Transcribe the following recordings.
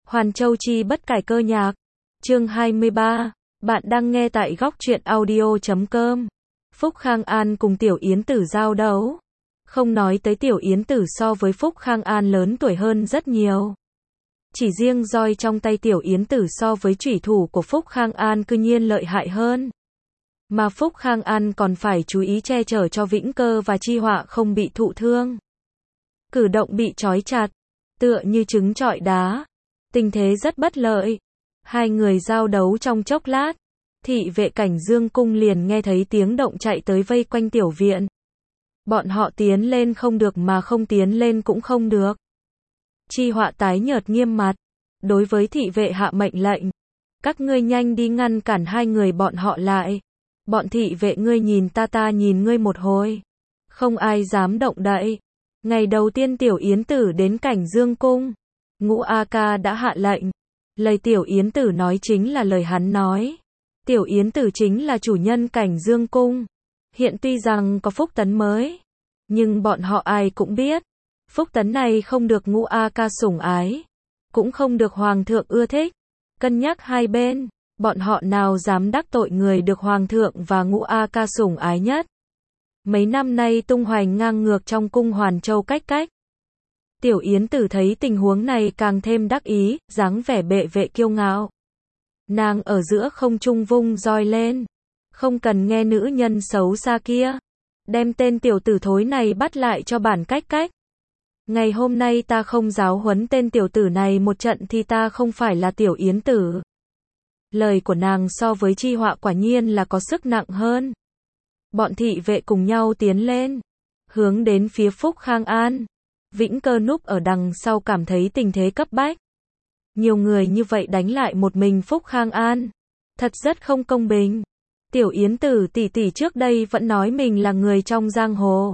Hoàn Châu Chi bất cải cơ nhạc. Chương 23. Bạn đang nghe tại góc truyện audio.com. Phúc Khang An cùng Tiểu Yến Tử giao đấu. Không nói tới Tiểu Yến Tử so với Phúc Khang An lớn tuổi hơn rất nhiều. Chỉ riêng roi trong tay Tiểu Yến Tử so với chủy thủ của Phúc Khang An cư nhiên lợi hại hơn. Mà Phúc Khang An còn phải chú ý che chở cho Vĩnh Cơ và Chi Họa không bị thụ thương. Cử động bị trói chặt, tựa như trứng trọi đá. Tình thế rất bất lợi. Hai người giao đấu trong chốc lát. Thị vệ Cảnh Dương cung liền nghe thấy tiếng động chạy tới vây quanh tiểu viện. Bọn họ tiến lên không được mà không tiến lên cũng không được. Chi Họa tái nhợt nghiêm mặt. Đối với thị vệ hạ mệnh lệnh. Các ngươi nhanh đi ngăn cản hai người bọn họ lại. Bọn thị vệ ngươi nhìn ta nhìn ngươi một hồi. Không ai dám động đậy. Ngày đầu tiên Tiểu Yến Tử đến Cảnh Dương cung. Ngũ A Ca đã hạ lệnh. Lời Tiểu Yến Tử nói chính là lời hắn nói. Tiểu Yến Tử chính là chủ nhân Cảnh Dương cung. Hiện tuy rằng có phúc tấn mới, nhưng bọn họ ai cũng biết, phúc tấn này không được Ngũ A Ca sủng ái, cũng không được Hoàng thượng ưa thích. Cân nhắc hai bên, bọn họ nào dám đắc tội người được Hoàng thượng và Ngũ A Ca sủng ái nhất. Mấy năm nay tung hoành ngang ngược trong cung Hoàn Châu cách. Tiểu Yến Tử thấy tình huống này càng thêm đắc ý, dáng vẻ bệ vệ kiêu ngạo. Nàng ở giữa không trung vung roi lên. Không cần nghe nữ nhân xấu xa kia. Đem tên tiểu tử thối này bắt lại cho bản cách. Ngày hôm nay ta không giáo huấn tên tiểu tử này một trận thì ta không phải là Tiểu Yến Tử. Lời của nàng so với Chi Họa quả nhiên là có sức nặng hơn. Bọn thị vệ cùng nhau tiến lên. Hướng đến phía Phúc Khang An. Vĩnh Cơ núp ở đằng sau cảm thấy tình thế cấp bách. Nhiều người như vậy đánh lại một mình Phúc Khang An. Thật rất không công bình. Tiểu Yến Tử tỷ tỷ trước đây vẫn nói mình là người trong giang hồ.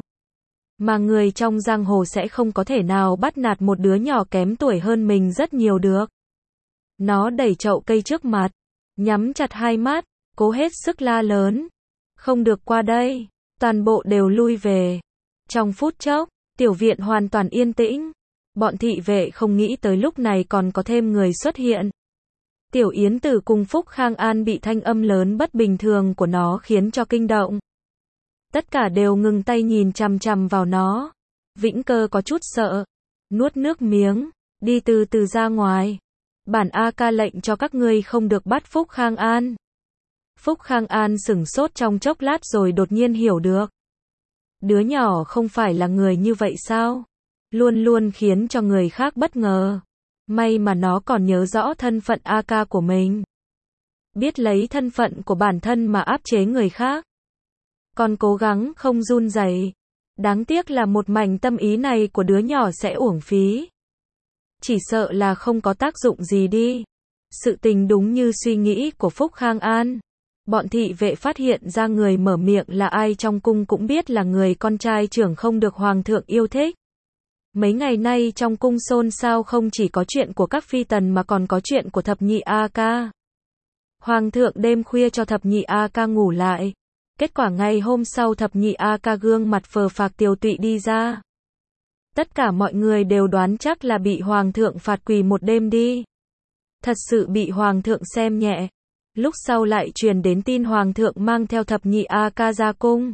Mà người trong giang hồ sẽ không có thể nào bắt nạt một đứa nhỏ kém tuổi hơn mình rất nhiều được. Nó đẩy chậu cây trước mặt. Nhắm chặt hai mắt. Cố hết sức la lớn. Không được qua đây. Toàn bộ đều lui về. Trong phút chốc. Tiểu viện hoàn toàn yên tĩnh. Bọn thị vệ không nghĩ tới lúc này còn có thêm người xuất hiện. Tiểu Yến Tử cùng Phúc Khang An bị thanh âm lớn bất bình thường của nó khiến cho kinh động. Tất cả đều ngừng tay nhìn chằm chằm vào nó. Vĩnh Cơ có chút sợ. Nuốt nước miếng. Đi từ từ ra ngoài. Bản A Ca lệnh cho các ngươi không được bắt Phúc Khang An. Phúc Khang An sửng sốt trong chốc lát rồi đột nhiên hiểu được. Đứa nhỏ không phải là người như vậy sao? Luôn luôn khiến cho người khác bất ngờ. May mà nó còn nhớ rõ thân phận A Ca của mình. Biết lấy thân phận của bản thân mà áp chế người khác. Còn cố gắng không run rẩy. Đáng tiếc là một mảnh tâm ý này của đứa nhỏ sẽ uổng phí. Chỉ sợ là không có tác dụng gì đi. Sự tình đúng như suy nghĩ của Phúc Khang An. Bọn thị vệ phát hiện ra người mở miệng là ai trong cung cũng biết là người con trai trưởng không được Hoàng thượng yêu thích. Mấy ngày nay trong cung xôn xao không chỉ có chuyện của các phi tần mà còn có chuyện của thập nhị A Ca. Hoàng thượng đêm khuya cho thập nhị A Ca ngủ lại. Kết quả ngày hôm sau thập nhị A Ca gương mặt phờ phạc tiều tụy đi ra. Tất cả mọi người đều đoán chắc là bị Hoàng thượng phạt quỳ một đêm đi. Thật sự bị Hoàng thượng xem nhẹ. Lúc sau lại truyền đến tin Hoàng thượng mang theo thập nhị A Ca ra cung.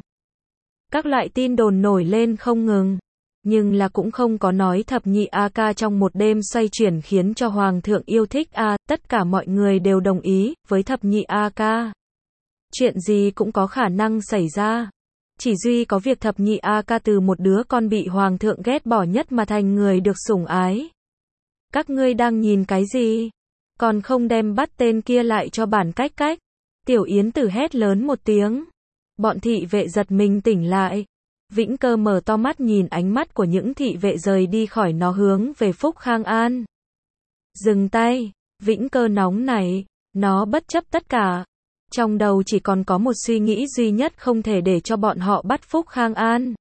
Các loại tin đồn nổi lên không ngừng. Nhưng là cũng không có nói thập nhị A Ca trong một đêm xoay chuyển khiến cho Hoàng thượng yêu thích tất cả mọi người đều đồng ý với thập nhị A Ca. Chuyện gì cũng có khả năng xảy ra. Chỉ duy có việc thập nhị A Ca từ một đứa con bị Hoàng thượng ghét bỏ nhất mà thành người được sủng ái. Các ngươi đang nhìn cái gì? Còn không đem bắt tên kia lại cho bản cách. Tiểu Yến Tử hét lớn một tiếng. Bọn thị vệ giật mình tỉnh lại. Vĩnh Cơ mở to mắt nhìn ánh mắt của những thị vệ rời đi khỏi nó hướng về Phúc Khang An. Dừng tay. Vĩnh Cơ nóng nảy. Nó bất chấp tất cả. Trong đầu chỉ còn có một suy nghĩ duy nhất, không thể để cho bọn họ bắt Phúc Khang An.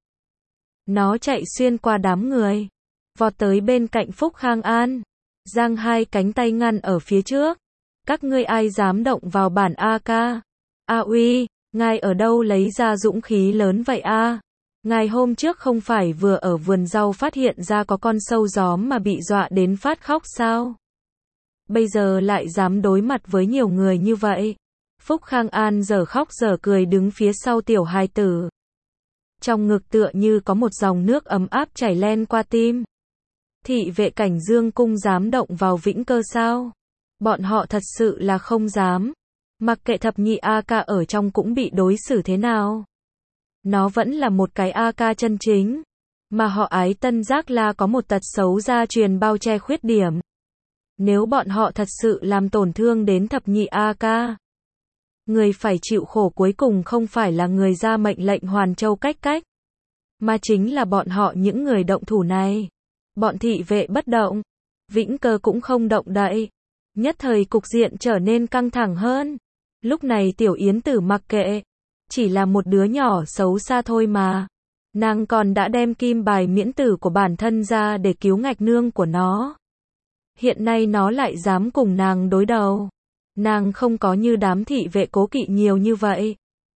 Nó chạy xuyên qua đám người. Vọt tới bên cạnh Phúc Khang An. Giang hai cánh tay ngăn ở phía trước. Các ngươi ai dám động vào bản A Ca? A uy, ngài ở đâu lấy ra dũng khí lớn vậy a? Ngài hôm trước không phải vừa ở vườn rau phát hiện ra có con sâu gióm mà bị dọa đến phát khóc sao? bây giờ lại dám đối mặt với nhiều người như vậy. Phúc Khang An giờ khóc giờ cười đứng phía sau tiểu hài tử. Trong ngực tựa như có một dòng nước ấm áp chảy len qua tim. Thị vệ Cảnh Dương cung dám động vào Vĩnh Cơ sao? Bọn họ thật sự là không dám. Mặc kệ thập nhị A ca ở trong cũng bị đối xử thế nào. Nó vẫn là một cái A ca chân chính. Mà họ Ái Tân Giác La có một tật xấu gia truyền bao che khuyết điểm. Nếu bọn họ thật sự làm tổn thương đến thập nhị A ca, người phải chịu khổ cuối cùng không phải là người ra mệnh lệnh Hoàn Châu cách cách, mà chính là bọn họ những người động thủ này. Bọn thị vệ bất động, Vĩnh Cơ cũng không động đậy. Nhất thời cục diện trở nên căng thẳng hơn. Lúc này Tiểu Yến Tử mặc kệ, chỉ là một đứa nhỏ xấu xa thôi mà. Nàng còn đã đem kim bài miễn tử của bản thân ra để cứu ngạch nương của nó. Hiện nay nó lại dám cùng nàng đối đầu. Nàng không có như đám thị vệ cố kỵ nhiều như vậy.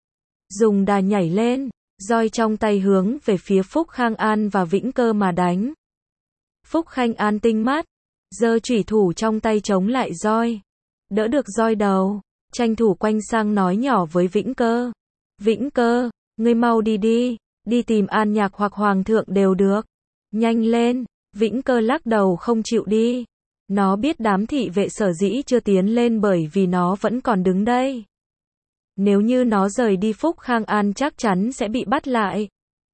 Dùng đà nhảy lên, roi trong tay hướng về phía Phúc Khang An và Vĩnh Cơ mà đánh. Phúc Khang An tinh mắt, giơ chủy thủ trong tay chống lại roi. Đỡ được roi đầu, tranh thủ quanh sang nói nhỏ với Vĩnh Cơ. Vĩnh Cơ, ngươi mau đi đi, đi tìm An Nhạc hoặc Hoàng thượng đều được. Nhanh lên, Vĩnh Cơ lắc đầu không chịu đi. Nó biết đám thị vệ sở dĩ chưa tiến lên bởi vì nó vẫn còn đứng đây. Nếu như nó rời đi Phúc Khang An chắc chắn sẽ bị bắt lại.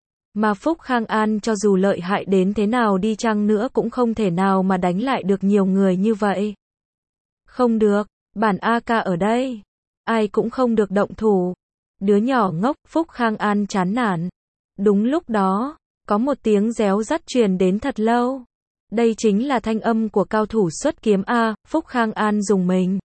Mà Phúc Khang An cho dù lợi hại đến thế nào đi chăng nữa cũng không thể nào mà đánh lại được nhiều người như vậy. Không được, bản A ca ở đây. Ai cũng không được động thủ. Đứa nhỏ ngốc, Phúc Khang An chán nản. Đúng lúc đó, có một tiếng réo rắt truyền đến thật lâu. Đây chính là thanh âm của cao thủ xuất kiếm A. Phúc Khang An dùng mình.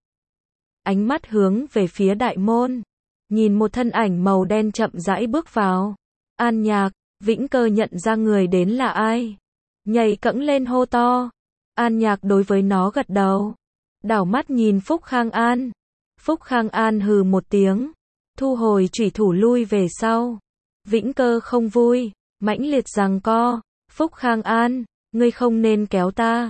Ánh mắt hướng về phía đại môn. Nhìn một thân ảnh màu đen chậm rãi bước vào. An Nhạc, Vĩnh Cơ nhận ra người đến là ai. Nhảy cẫng lên hô to. An Nhạc đối với nó gật đầu. Đảo mắt nhìn Phúc Khang An. Phúc Khang An hừ một tiếng. Thu hồi chủy thủ lui về sau. Vĩnh Cơ không vui. Mãnh liệt giằng co. Phúc Khang An, ngươi không nên kéo ta.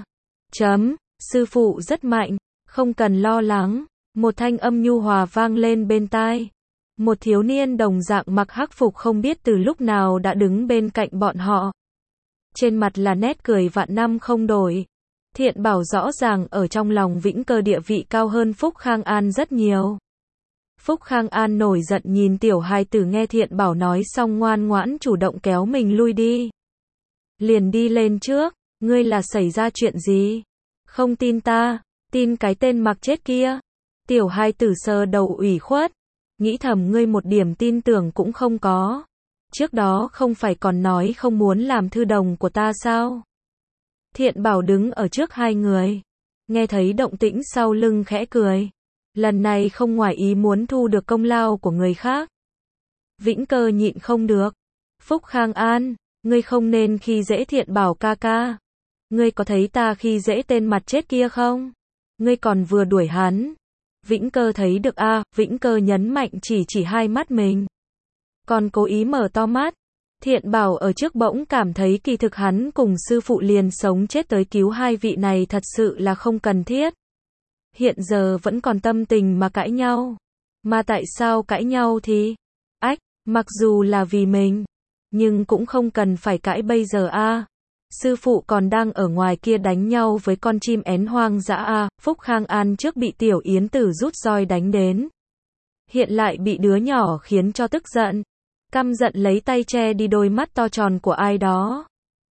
Sư phụ rất mạnh. Không cần lo lắng. Một thanh âm nhu hòa vang lên bên tai. Một thiếu niên đồng dạng mặc hắc phục không biết từ lúc nào đã đứng bên cạnh bọn họ. Trên mặt là nét cười vạn năm không đổi. Thiện Bảo rõ ràng ở trong lòng Vĩnh Cơ địa vị cao hơn Phúc Khang An rất nhiều. Phúc Khang An nổi giận nhìn tiểu hài tử nghe Thiện Bảo nói xong ngoan ngoãn chủ động kéo mình lui đi. Liền đi lên trước, ngươi là xảy ra chuyện gì? Không tin ta, tin cái tên mặc chết kia. Tiểu hài tử sờ đầu ủy khuất. Nghĩ thầm ngươi một điểm tin tưởng cũng không có. Trước đó không phải còn nói không muốn làm thư đồng của ta sao? Thiện Bảo đứng ở trước hai người. Nghe thấy động tĩnh sau lưng khẽ cười. Lần này không ngoài ý muốn thu được công lao của người khác. Vĩnh Cơ nhịn không được. Phúc Khang An, ngươi không nên khi dễ Thiện Bảo ca ca. Ngươi có thấy ta khi dễ tên mặt chết kia không? Ngươi còn vừa đuổi hắn. Vĩnh Cơ thấy được a. Vĩnh Cơ nhấn mạnh chỉ hai mắt mình. Còn cố ý mở to mắt. Thiện Bảo ở trước bỗng cảm thấy kỳ thực hắn cùng sư phụ liền sống chết tới cứu hai vị này thật sự là không cần thiết. Hiện giờ vẫn còn tâm tình mà cãi nhau. Mà tại sao cãi nhau thì? Mặc dù là vì mình, nhưng cũng không cần phải cãi bây giờ a. Sư phụ còn đang ở ngoài kia đánh nhau với con chim én hoang dã a. Phúc Khang An trước bị Tiểu Yến Tử rút roi đánh đến. Hiện lại bị đứa nhỏ khiến cho tức giận. Căm giận lấy tay che đi đôi mắt to tròn của ai đó.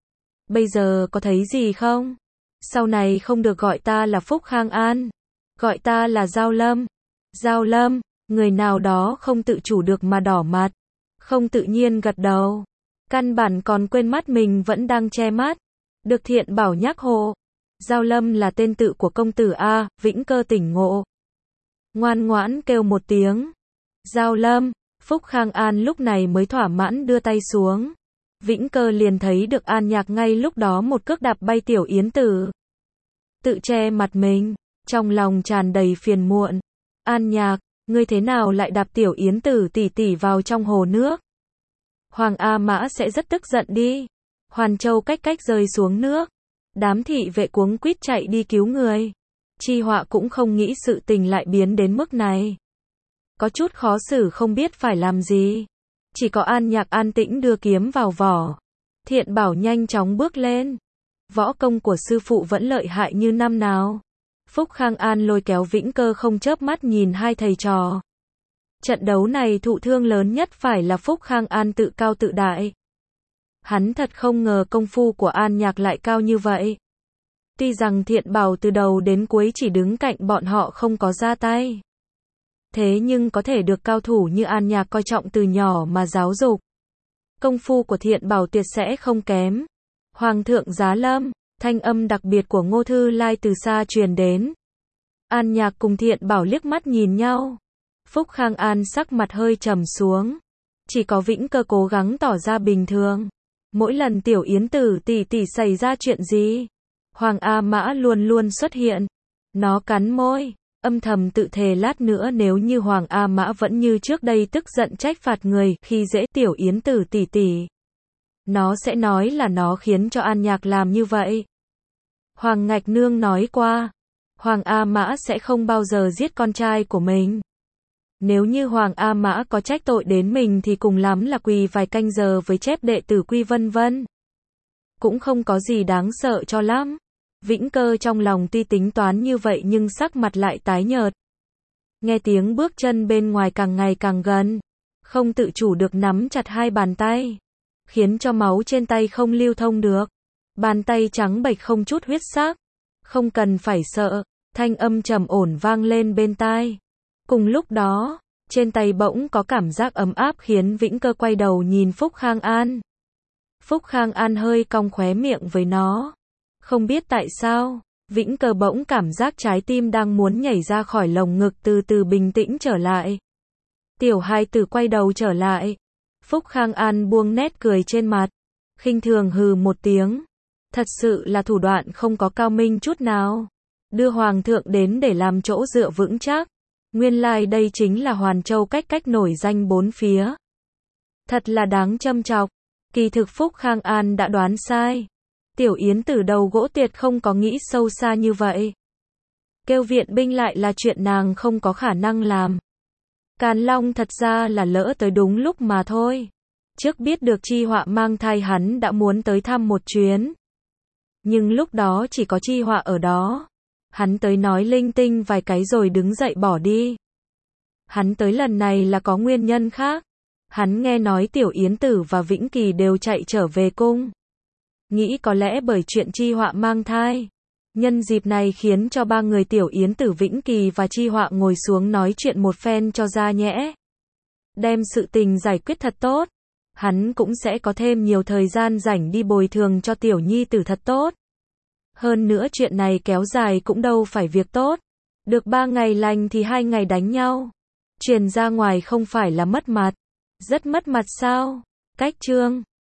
Bây giờ có thấy gì không? Sau này không được gọi ta là Phúc Khang An. Gọi ta là Giao Lâm. Giao Lâm, người nào đó không tự chủ được mà đỏ mặt. Không tự nhiên gật đầu. Căn bản còn quên mắt mình vẫn đang che mắt. Được Thiện Bảo nhắc hộ. Giao Lâm là tên tự của công tử A. Vĩnh Cơ tỉnh ngộ. Ngoan ngoãn kêu một tiếng. Giao Lâm. Phúc Khang An lúc này mới thỏa mãn đưa tay xuống. Vĩnh Cơ liền thấy được An Nhạc ngay lúc đó một cước đạp bay Tiểu Yến Tử. Tự che mặt mình. Trong lòng tràn đầy phiền muộn. An Nhạc, ngươi thế nào lại đạp Tiểu Yến Tử tỷ tỷ vào trong hồ nước? Hoàng A Mã sẽ rất tức giận đi. Hoàn Châu cách rơi xuống nước. Đám thị vệ cuống quýt chạy đi cứu người. Chi Họa cũng không nghĩ sự tình lại biến đến mức này. Có chút khó xử không biết phải làm gì. Chỉ có An Nhạc an tĩnh đưa kiếm vào vỏ. Thiện Bảo nhanh chóng bước lên. Võ công của sư phụ vẫn lợi hại như năm nào. Phúc Khang An lôi kéo Vĩnh Cơ không chớp mắt nhìn hai thầy trò. Trận đấu này thụ thương lớn nhất phải là Phúc Khang An tự cao tự đại. Hắn thật không ngờ công phu của An Nhạc lại cao như vậy. Tuy rằng Thiện Bảo từ đầu đến cuối chỉ đứng cạnh bọn họ không có ra tay. Thế nhưng có thể được cao thủ như An Nhạc coi trọng từ nhỏ mà giáo dục. Công phu của Thiện Bảo tuyệt sẽ không kém. Hoàng thượng giá lâm, thanh âm đặc biệt của Ngô Thư Lai từ xa truyền đến. An Nhạc cùng Thiện Bảo liếc mắt nhìn nhau. Phúc Khang An sắc mặt hơi trầm xuống. Chỉ có Vĩnh Cơ cố gắng tỏ ra bình thường. Mỗi lần Tiểu Yến Tử tỷ tỷ xảy ra chuyện gì, Hoàng A Mã luôn luôn xuất hiện. Nó cắn môi, âm thầm tự thề lát nữa nếu như Hoàng A Mã vẫn như trước đây tức giận trách phạt người khi dễ Tiểu Yến Tử tỷ tỷ, nó sẽ nói là nó khiến cho An Nhạc làm như vậy. Hoàng Ngạch Nương nói qua, Hoàng A Mã sẽ không bao giờ giết con trai của mình. Nếu như Hoàng A Mã có trách tội đến mình thì cùng lắm là quỳ vài canh giờ với chép đệ tử quy vân vân. Cũng không có gì đáng sợ cho lắm. Vĩnh Cơ trong lòng tuy tính toán như vậy nhưng sắc mặt lại tái nhợt. Nghe tiếng bước chân bên ngoài càng ngày càng gần. Không tự chủ được nắm chặt hai bàn tay. Khiến cho máu trên tay không lưu thông được. Bàn tay trắng bệch không chút huyết sắc. Không cần phải sợ. Thanh âm trầm ổn vang lên bên tai. Cùng lúc đó, trên tay bỗng có cảm giác ấm áp khiến Vĩnh Cơ quay đầu nhìn Phúc Khang An. Phúc Khang An hơi cong khóe miệng với nó. Không biết tại sao, Vĩnh Cơ bỗng cảm giác trái tim đang muốn nhảy ra khỏi lồng ngực từ từ bình tĩnh trở lại. Tiểu hài tử quay đầu trở lại. Phúc Khang An buông nét cười trên mặt. Khinh thường hừ một tiếng. Thật sự là thủ đoạn không có cao minh chút nào. Đưa Hoàng thượng đến để làm chỗ dựa vững chắc. Nguyên lai đây chính là Hoàn Châu cách nổi danh bốn phía. Thật là đáng châm chọc. Kỳ thực Phúc Khang An đã đoán sai. Tiểu Yến Tử đầu gỗ tuyệt không có nghĩ sâu xa như vậy. Kêu viện binh lại là chuyện nàng không có khả năng làm. Càn Long thật ra là lỡ tới đúng lúc mà thôi. Trước biết được Chi Họa mang thai hắn đã muốn tới thăm một chuyến. Nhưng lúc đó chỉ có Chi Họa ở đó. Hắn tới nói linh tinh vài cái rồi đứng dậy bỏ đi. Hắn tới lần này là có nguyên nhân khác. Hắn nghe nói Tiểu Yến Tử và Vĩnh Kỳ đều chạy trở về cung. Nghĩ có lẽ bởi chuyện Chi Họa mang thai. Nhân dịp này khiến cho ba người Tiểu Yến Tử, Vĩnh Kỳ và Chi Họa ngồi xuống nói chuyện một phen cho ra nhẽ. Đem sự tình giải quyết thật tốt. Hắn cũng sẽ có thêm nhiều thời gian rảnh đi bồi thường cho Tiểu Nhi Tử thật tốt. Hơn nữa chuyện này kéo dài cũng đâu phải việc tốt. Được 3 ngày lành thì 2 ngày đánh nhau. Truyền ra ngoài không phải là mất mặt. Rất mất mặt sao? Cách chương